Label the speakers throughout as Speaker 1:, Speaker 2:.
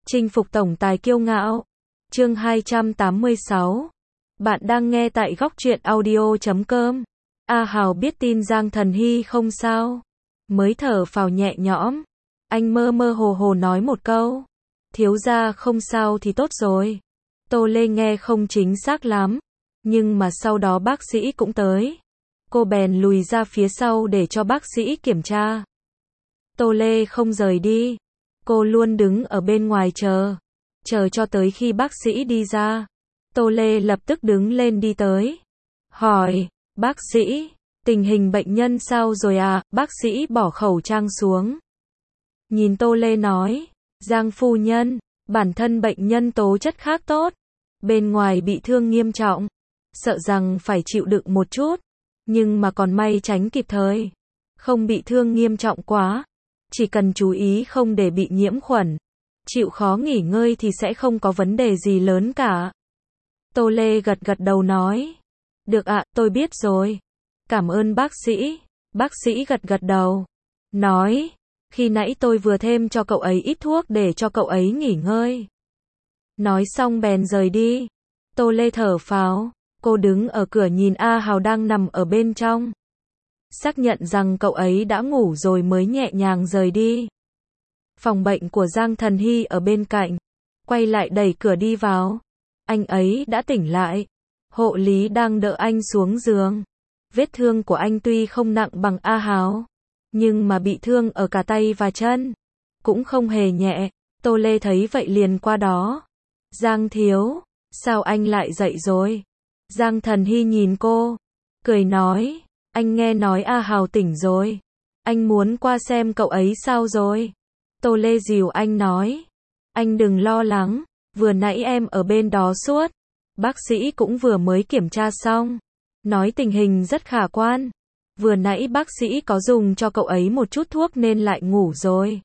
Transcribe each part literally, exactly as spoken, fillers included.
Speaker 1: Chinh phục tổng tài kiêu ngạo. Chương hai trăm tám mươi sáu. Bạn đang nghe tại góc truyện audio chấm com. A Hào biết tin Giang Thần Hy không sao, mới thở phào nhẹ nhõm. Anh mơ mơ hồ hồ nói một câu, thiếu gia không sao thì tốt rồi. Tô Lê nghe không chính xác lắm, nhưng mà sau đó bác sĩ cũng tới. Cô bèn lùi ra phía sau để cho bác sĩ kiểm tra. Tô Lê không rời đi, cô luôn đứng ở bên ngoài chờ, chờ cho tới khi bác sĩ đi ra. Tô Lê lập tức đứng lên đi tới, hỏi, bác sĩ, tình hình bệnh nhân sao rồi à? Bác sĩ bỏ khẩu trang xuống, nhìn Tô Lê nói, Giang phu nhân, bản thân bệnh nhân tố chất khác tốt, bên ngoài bị thương nghiêm trọng, sợ rằng phải chịu đựng một chút, nhưng mà còn may tránh kịp thời, không bị thương nghiêm trọng quá, chỉ cần chú ý không để bị nhiễm khuẩn, chịu khó nghỉ ngơi thì sẽ không có vấn đề gì lớn cả. Tô Lê gật gật đầu nói, được ạ, tôi biết rồi, cảm ơn bác sĩ. Bác sĩ gật gật đầu, nói, khi nãy tôi vừa thêm cho cậu ấy ít thuốc để cho cậu ấy nghỉ ngơi. Nói xong bèn rời đi. Tô Lê thở phào, cô đứng ở cửa nhìn A Hào đang nằm ở bên trong, xác nhận rằng cậu ấy đã ngủ rồi mới nhẹ nhàng rời đi. Phòng bệnh của Giang Thần Hy ở bên cạnh, quay lại đẩy cửa đi vào. Anh ấy đã tỉnh lại, hộ lý đang đỡ anh xuống giường. Vết thương của anh tuy không nặng bằng A Hào, nhưng mà bị thương ở cả tay và chân, cũng không hề nhẹ. Tô Lê thấy vậy liền qua đó. Giang thiếu, sao anh lại dậy rồi? Giang Thần Hy nhìn cô, cười nói, anh nghe nói A Hào tỉnh rồi, anh muốn qua xem cậu ấy sao rồi. Tô Lê dìu anh nói, anh đừng lo lắng, vừa nãy em ở bên đó suốt, bác sĩ cũng vừa mới kiểm tra xong, nói tình hình rất khả quan. Vừa nãy bác sĩ có dùng cho cậu ấy một chút thuốc nên lại ngủ rồi.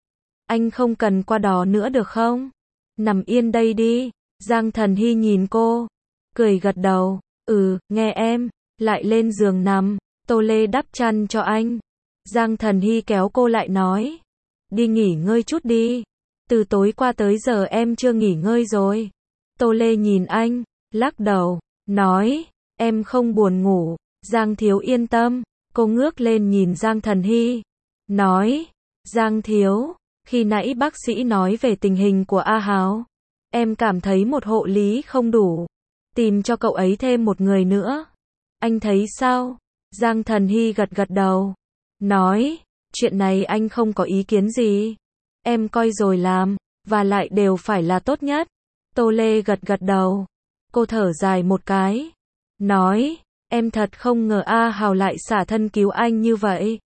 Speaker 1: Anh không cần qua đó nữa được không? Nằm yên đây đi. Giang Thần Hy nhìn cô, cười gật đầu, ừ, nghe em, lại lên giường nằm. Tô Lê đắp chăn cho anh. Giang Thần Hy kéo cô lại nói, đi nghỉ ngơi chút đi, từ tối qua tới giờ em chưa nghỉ ngơi rồi. Tô Lê nhìn anh, lắc đầu, nói, em không buồn ngủ. Giang thiếu yên tâm. Cô ngước lên nhìn Giang Thần Hy, nói, Giang thiếu, khi nãy bác sĩ nói về tình hình của A Hào, em cảm thấy một hộ lý không đủ, tìm cho cậu ấy thêm một người nữa. Anh thấy sao? Giang Thần Hy gật gật đầu, nói, chuyện này anh không có ý kiến gì, em coi rồi làm, và lại đều phải là tốt nhất. Tô Lê gật gật đầu, cô thở dài một cái, nói, em thật không ngờ A Hào lại xả thân cứu anh như vậy.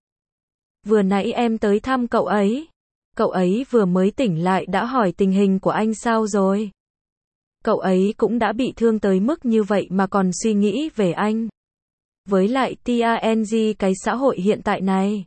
Speaker 1: Vừa nãy em tới thăm cậu ấy, cậu ấy vừa mới tỉnh lại đã hỏi tình hình của anh sao rồi. Cậu ấy cũng đã bị thương tới mức như vậy mà còn suy nghĩ về anh. Với lại tang cái xã hội hiện tại này,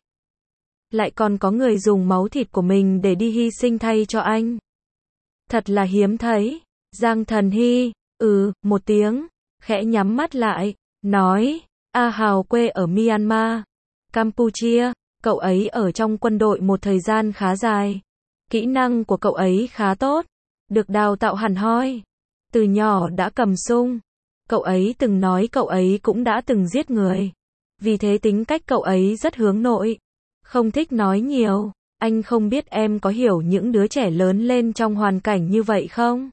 Speaker 1: lại còn có người dùng máu thịt của mình để đi hy sinh thay cho anh. Thật là hiếm thấy. Giang Thần Hy, ừ, một tiếng, khẽ nhắm mắt lại, nói, A Hào quê ở Myanmar, Campuchia, cậu ấy ở trong quân đội một thời gian khá dài. Kỹ năng của cậu ấy khá tốt, được đào tạo hẳn hoi, từ nhỏ đã cầm súng. Cậu ấy từng nói cậu ấy cũng đã từng giết người, vì thế tính cách cậu ấy rất hướng nội, không thích nói nhiều. Anh không biết em có hiểu những đứa trẻ lớn lên trong hoàn cảnh như vậy không?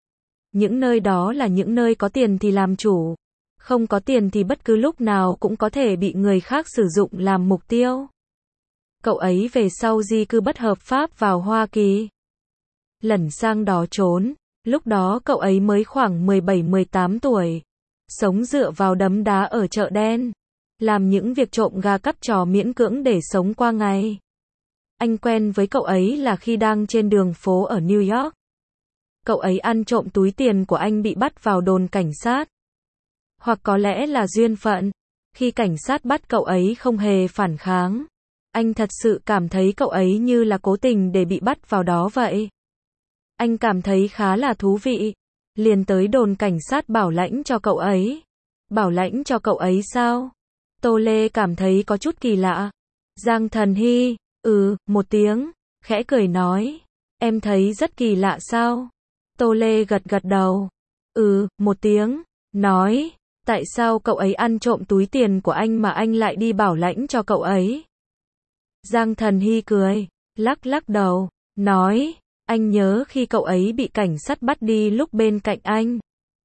Speaker 1: Những nơi đó là những nơi có tiền thì làm chủ, không có tiền thì bất cứ lúc nào cũng có thể bị người khác sử dụng làm mục tiêu. Cậu ấy về sau di cư bất hợp pháp vào Hoa Kỳ, lẩn sang đó trốn, lúc đó cậu ấy mới khoảng mười bảy mười tám tuổi, sống dựa vào đấm đá ở chợ đen, làm những việc trộm gà cắp chó miễn cưỡng để sống qua ngày. Anh quen với cậu ấy là khi đang trên đường phố ở New York. Cậu ấy ăn trộm túi tiền của anh bị bắt vào đồn cảnh sát. Hoặc có lẽ là duyên phận, khi cảnh sát bắt cậu ấy không hề phản kháng. Anh thật sự cảm thấy cậu ấy như là cố tình để bị bắt vào đó vậy. Anh cảm thấy khá là thú vị, liền tới đồn cảnh sát bảo lãnh cho cậu ấy. Bảo lãnh cho cậu ấy sao? Tô Lê cảm thấy có chút kỳ lạ. Giang Thần Hy, ừ, một tiếng, khẽ cười nói, Em thấy rất kỳ lạ sao? Tô Lê gật gật đầu. Ừ, một tiếng. Nói, tại sao cậu ấy ăn trộm túi tiền của anh mà anh lại đi bảo lãnh cho cậu ấy? Giang Thần Hy cười, lắc lắc đầu, nói, anh nhớ khi cậu ấy bị cảnh sát bắt đi lúc bên cạnh anh.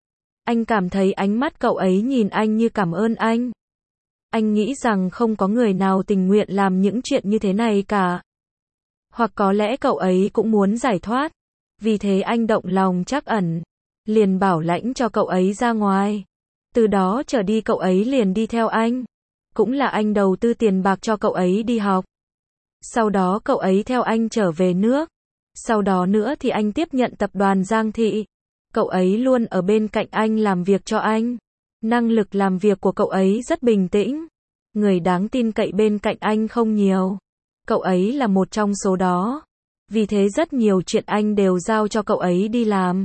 Speaker 1: Anh cảm thấy ánh mắt cậu ấy nhìn anh như cảm ơn anh. Anh nghĩ rằng không có người nào tình nguyện làm những chuyện như thế này cả. Hoặc có lẽ cậu ấy cũng muốn giải thoát. Vì thế anh động lòng trắc ẩn. Liền bảo lãnh cho cậu ấy ra ngoài. Từ đó trở đi cậu ấy liền đi theo anh. Cũng là anh đầu tư tiền bạc cho cậu ấy đi học. Sau đó cậu ấy theo anh trở về nước. Sau đó nữa thì anh tiếp nhận tập đoàn Giang Thị. Cậu ấy luôn ở bên cạnh anh làm việc cho anh. Năng lực làm việc của cậu ấy rất bình tĩnh. Người đáng tin cậy bên cạnh anh không nhiều. Cậu ấy là một trong số đó. Vì thế rất nhiều chuyện anh đều giao cho cậu ấy đi làm.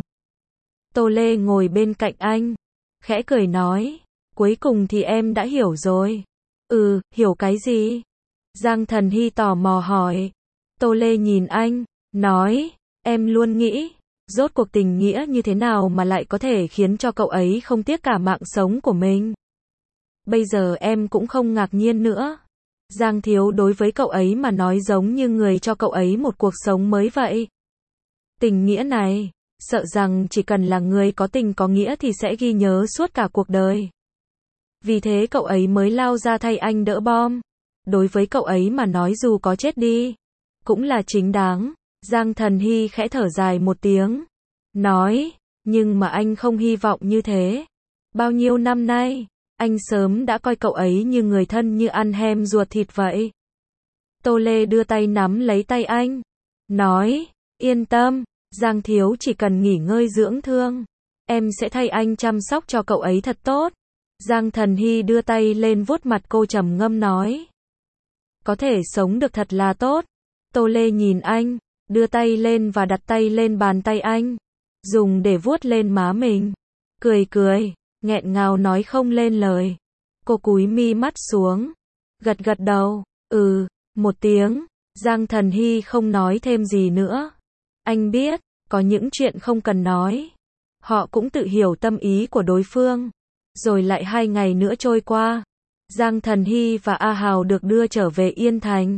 Speaker 1: Tô Lê ngồi bên cạnh anh. Khẽ cười nói. Cuối cùng thì em đã hiểu rồi. Ừ, hiểu cái gì? Giang Thần Hy tò mò hỏi. Tô Lê nhìn anh. Nói. Em luôn nghĩ. Rốt cuộc tình nghĩa như thế nào mà lại có thể khiến cho cậu ấy không tiếc cả mạng sống của mình. Bây giờ em cũng không ngạc nhiên nữa. Giang Thiếu đối với cậu ấy mà nói giống như người cho cậu ấy một cuộc sống mới vậy. Tình nghĩa này, sợ rằng chỉ cần là người có tình có nghĩa thì sẽ ghi nhớ suốt cả cuộc đời. Vì thế cậu ấy mới lao ra thay anh đỡ bom. Đối với cậu ấy mà nói dù có chết đi, cũng là chính đáng. Giang Thần Hy khẽ thở dài một tiếng. Nói, nhưng mà anh không hy vọng như thế. Bao nhiêu năm nay, anh sớm đã coi cậu ấy như người thân như ăn hem ruột thịt vậy. Tô Lê đưa tay nắm lấy tay anh. Nói, yên tâm, Giang Thiếu chỉ cần nghỉ ngơi dưỡng thương. Em sẽ thay anh chăm sóc cho cậu ấy thật tốt. Giang Thần Hy đưa tay lên vuốt mặt cô trầm ngâm nói. Có thể sống được thật là tốt. Tô Lê nhìn anh, đưa tay lên và đặt tay lên bàn tay anh. Dùng để vuốt lên má mình. Cười cười, nghẹn ngào nói không lên lời. Cô cúi mi mắt xuống. Gật gật đầu, ừ, một tiếng. Giang Thần Hy không nói thêm gì nữa. Anh biết, có những chuyện không cần nói. Họ cũng tự hiểu tâm ý của đối phương. Rồi lại hai ngày nữa trôi qua. Giang Thần Hy và A Hào được đưa trở về Yên Thành.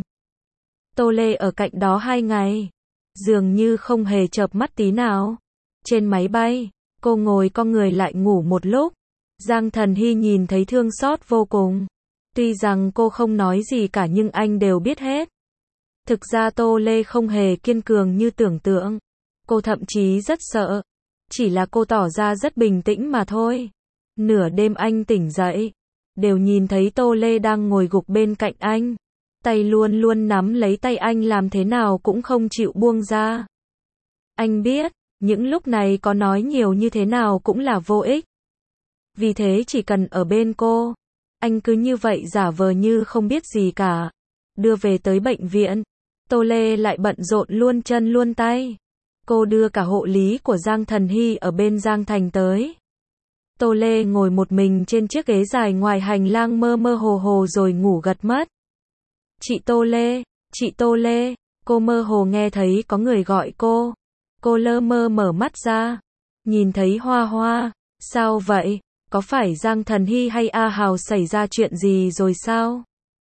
Speaker 1: Tô Lê ở cạnh đó hai ngày. Dường như không hề chợp mắt tí nào. Trên máy bay, cô ngồi cong người lại ngủ một lúc. Giang Thần Hy nhìn thấy thương xót vô cùng. Tuy rằng cô không nói gì cả nhưng anh đều biết hết. Thực ra Tô Lê không hề kiên cường như tưởng tượng. Cô thậm chí rất sợ. Chỉ là cô tỏ ra rất bình tĩnh mà thôi. Nửa đêm anh tỉnh dậy. Đều nhìn thấy Tô Lê đang ngồi gục bên cạnh anh. Tay luôn luôn nắm lấy tay anh làm thế nào cũng không chịu buông ra. Anh biết, những lúc này có nói nhiều như thế nào cũng là vô ích. Vì thế chỉ cần ở bên cô, anh cứ như vậy giả vờ như không biết gì cả. Đưa về tới bệnh viện, Tô Lê lại bận rộn luôn chân luôn tay. Cô đưa cả hộ lý của Giang Thần Hy ở bên Giang Thành tới. Tô Lê ngồi một mình trên chiếc ghế dài ngoài hành lang mơ mơ hồ hồ rồi ngủ gật mất. Chị Tô Lê, chị Tô Lê, cô mơ hồ nghe thấy có người gọi cô. Cô lơ mơ mở mắt ra, nhìn thấy Hoa Hoa. Sao vậy? Có phải Giang Thần Hy hay A Hào xảy ra chuyện gì rồi sao?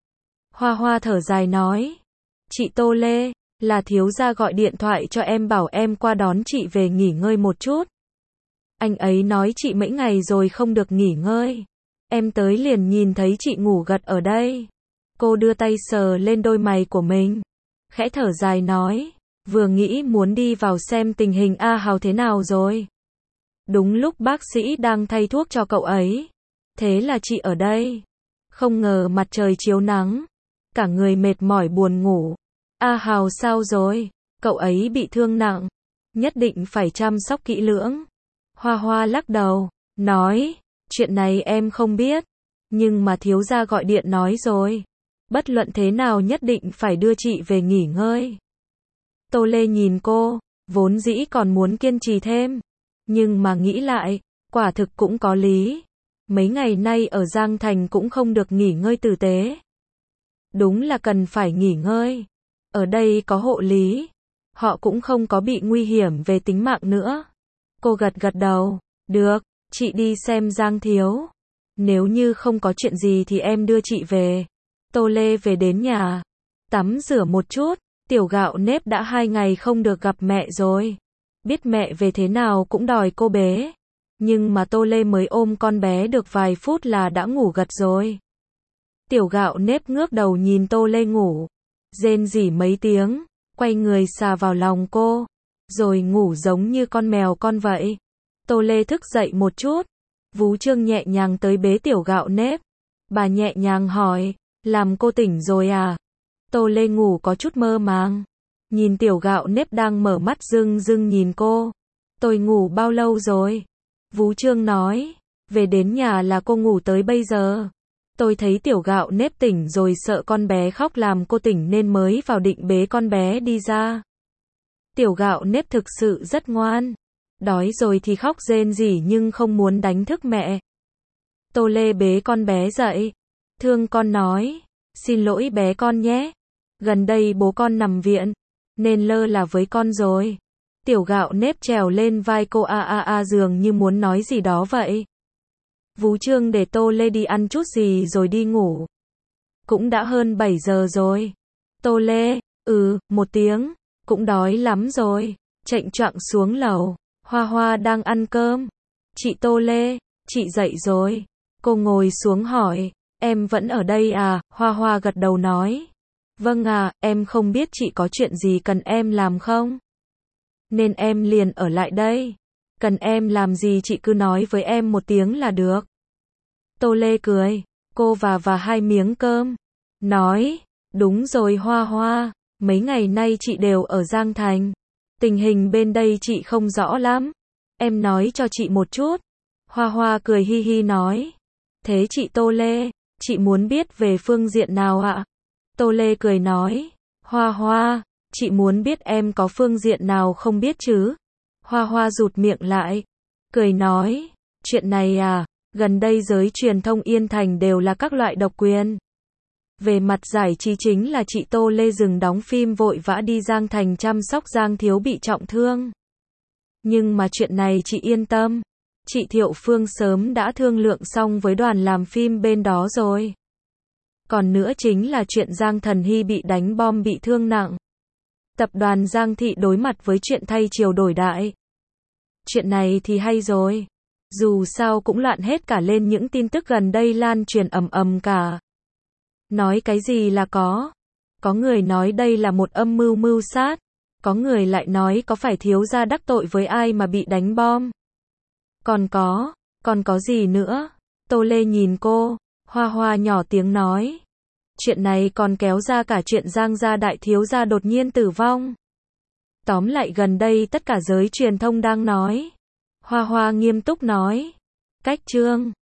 Speaker 1: Hoa Hoa thở dài nói. Chị Tô Lê, là thiếu gia gọi điện thoại cho em bảo em qua đón chị về nghỉ ngơi một chút. Anh ấy nói chị mấy ngày rồi không được nghỉ ngơi. Em tới liền nhìn thấy chị ngủ gật ở đây. Cô đưa tay sờ lên đôi mày của mình. Khẽ thở dài nói. Vừa nghĩ muốn đi vào xem tình hình A Hào thế nào rồi. Đúng lúc bác sĩ đang thay thuốc cho cậu ấy. Thế là chị ở đây. Không ngờ mặt trời chiếu nắng. Cả người mệt mỏi buồn ngủ. A Hào sao rồi? Cậu ấy bị thương nặng. Nhất định phải chăm sóc kỹ lưỡng. Hoa Hoa lắc đầu. Nói. Chuyện này em không biết. Nhưng mà thiếu gia gọi điện nói rồi. Bất luận thế nào nhất định phải đưa chị về nghỉ ngơi. Tô Lê nhìn cô. Vốn dĩ còn muốn kiên trì thêm. Nhưng mà nghĩ lại. Quả thực cũng có lý. Mấy ngày nay ở Giang Thành cũng không được nghỉ ngơi tử tế. Đúng là cần phải nghỉ ngơi. Ở đây có hộ lý. họ cũng không có bị nguy hiểm về tính mạng nữa. Cô gật gật đầu, được, chị đi xem Giang thiếu. Nếu như không có chuyện gì thì em đưa chị về. Tô Lê về đến nhà, tắm rửa một chút, tiểu gạo nếp đã hai ngày không được gặp mẹ rồi. Biết mẹ về thế nào cũng đòi cô bế. Nhưng mà Tô Lê mới ôm con bé được vài phút là đã ngủ gật rồi. Tiểu gạo nếp ngước đầu nhìn Tô Lê ngủ, rên rỉ mấy tiếng, quay người xà vào lòng cô, rồi ngủ giống như con mèo con vậy. Tô Lê thức dậy một chút, Vú Trương nhẹ nhàng tới bế tiểu gạo nếp. Bà nhẹ nhàng hỏi, làm cô tỉnh rồi à? Tô Lê ngủ có chút mơ màng, nhìn tiểu gạo nếp đang mở mắt rưng rưng nhìn cô. Tôi ngủ bao lâu rồi? Vú Trương nói, về đến nhà là cô ngủ tới bây giờ. Tôi thấy tiểu gạo nếp tỉnh rồi sợ con bé khóc làm cô tỉnh nên mới vào định bế con bé đi ra. Tiểu gạo nếp thực sự rất ngoan. Đói rồi thì khóc rên rỉ nhưng không muốn đánh thức mẹ. Tô Lê bế con bé dậy. Thương con nói, xin lỗi bé con nhé. Gần đây bố con nằm viện, nên lơ là với con rồi. Tiểu gạo nếp trèo lên vai cô a a a dường như muốn nói gì đó vậy. Vú Trương để Tô Lê đi ăn chút gì rồi đi ngủ. Cũng đã hơn bảy giờ rồi. Tô Lê, ừ, một tiếng, cũng đói lắm rồi. Chệnh choạng xuống lầu. Hoa Hoa đang ăn cơm. Chị Tô Lê, chị dậy rồi. Cô ngồi xuống hỏi, em vẫn ở đây à? Hoa Hoa gật đầu nói, vâng à, em không biết chị có chuyện gì cần em làm không? Nên em liền ở lại đây. Cần em làm gì chị cứ nói với em một tiếng là được. Tô Lê cười, cô và và hai miếng cơm. Nói, đúng rồi Hoa Hoa, mấy ngày nay chị đều ở Giang Thành. Tình hình bên đây chị không rõ lắm. Em nói cho chị một chút. Hoa Hoa cười hi hi nói. Thế chị Tô Lê, chị muốn biết về phương diện nào ạ? Tô Lê cười nói. Hoa Hoa, chị muốn biết em có phương diện nào không biết chứ? Hoa Hoa rụt miệng lại. Cười nói. Chuyện này à, gần đây giới truyền thông Yên Thành đều là các loại độc quyền. Về mặt giải trí chính là chị Tô Lê dừng đóng phim vội vã đi Giang Thành chăm sóc Giang thiếu bị trọng thương. Nhưng mà chuyện này chị yên tâm. Chị Thiệu Phương sớm đã thương lượng xong với đoàn làm phim bên đó rồi. Còn nữa chính là chuyện Giang Thần Hy bị đánh bom bị thương nặng. Tập đoàn Giang Thị đối mặt với chuyện thay chiều đổi đại. Chuyện này thì hay rồi. Dù sao cũng loạn hết cả lên những tin tức gần đây lan truyền ầm ầm cả. Nói cái gì là có. Có người nói đây là một âm mưu mưu sát. Có người lại nói có phải thiếu gia đắc tội với ai mà bị đánh bom. Còn có, còn có gì nữa? Tô Lê nhìn cô, Hoa Hoa nhỏ tiếng nói. Chuyện này còn kéo ra cả chuyện Giang gia đại thiếu gia đột nhiên tử vong. Tóm lại gần đây tất cả giới truyền thông đang nói. Hoa Hoa nghiêm túc nói. Cách chương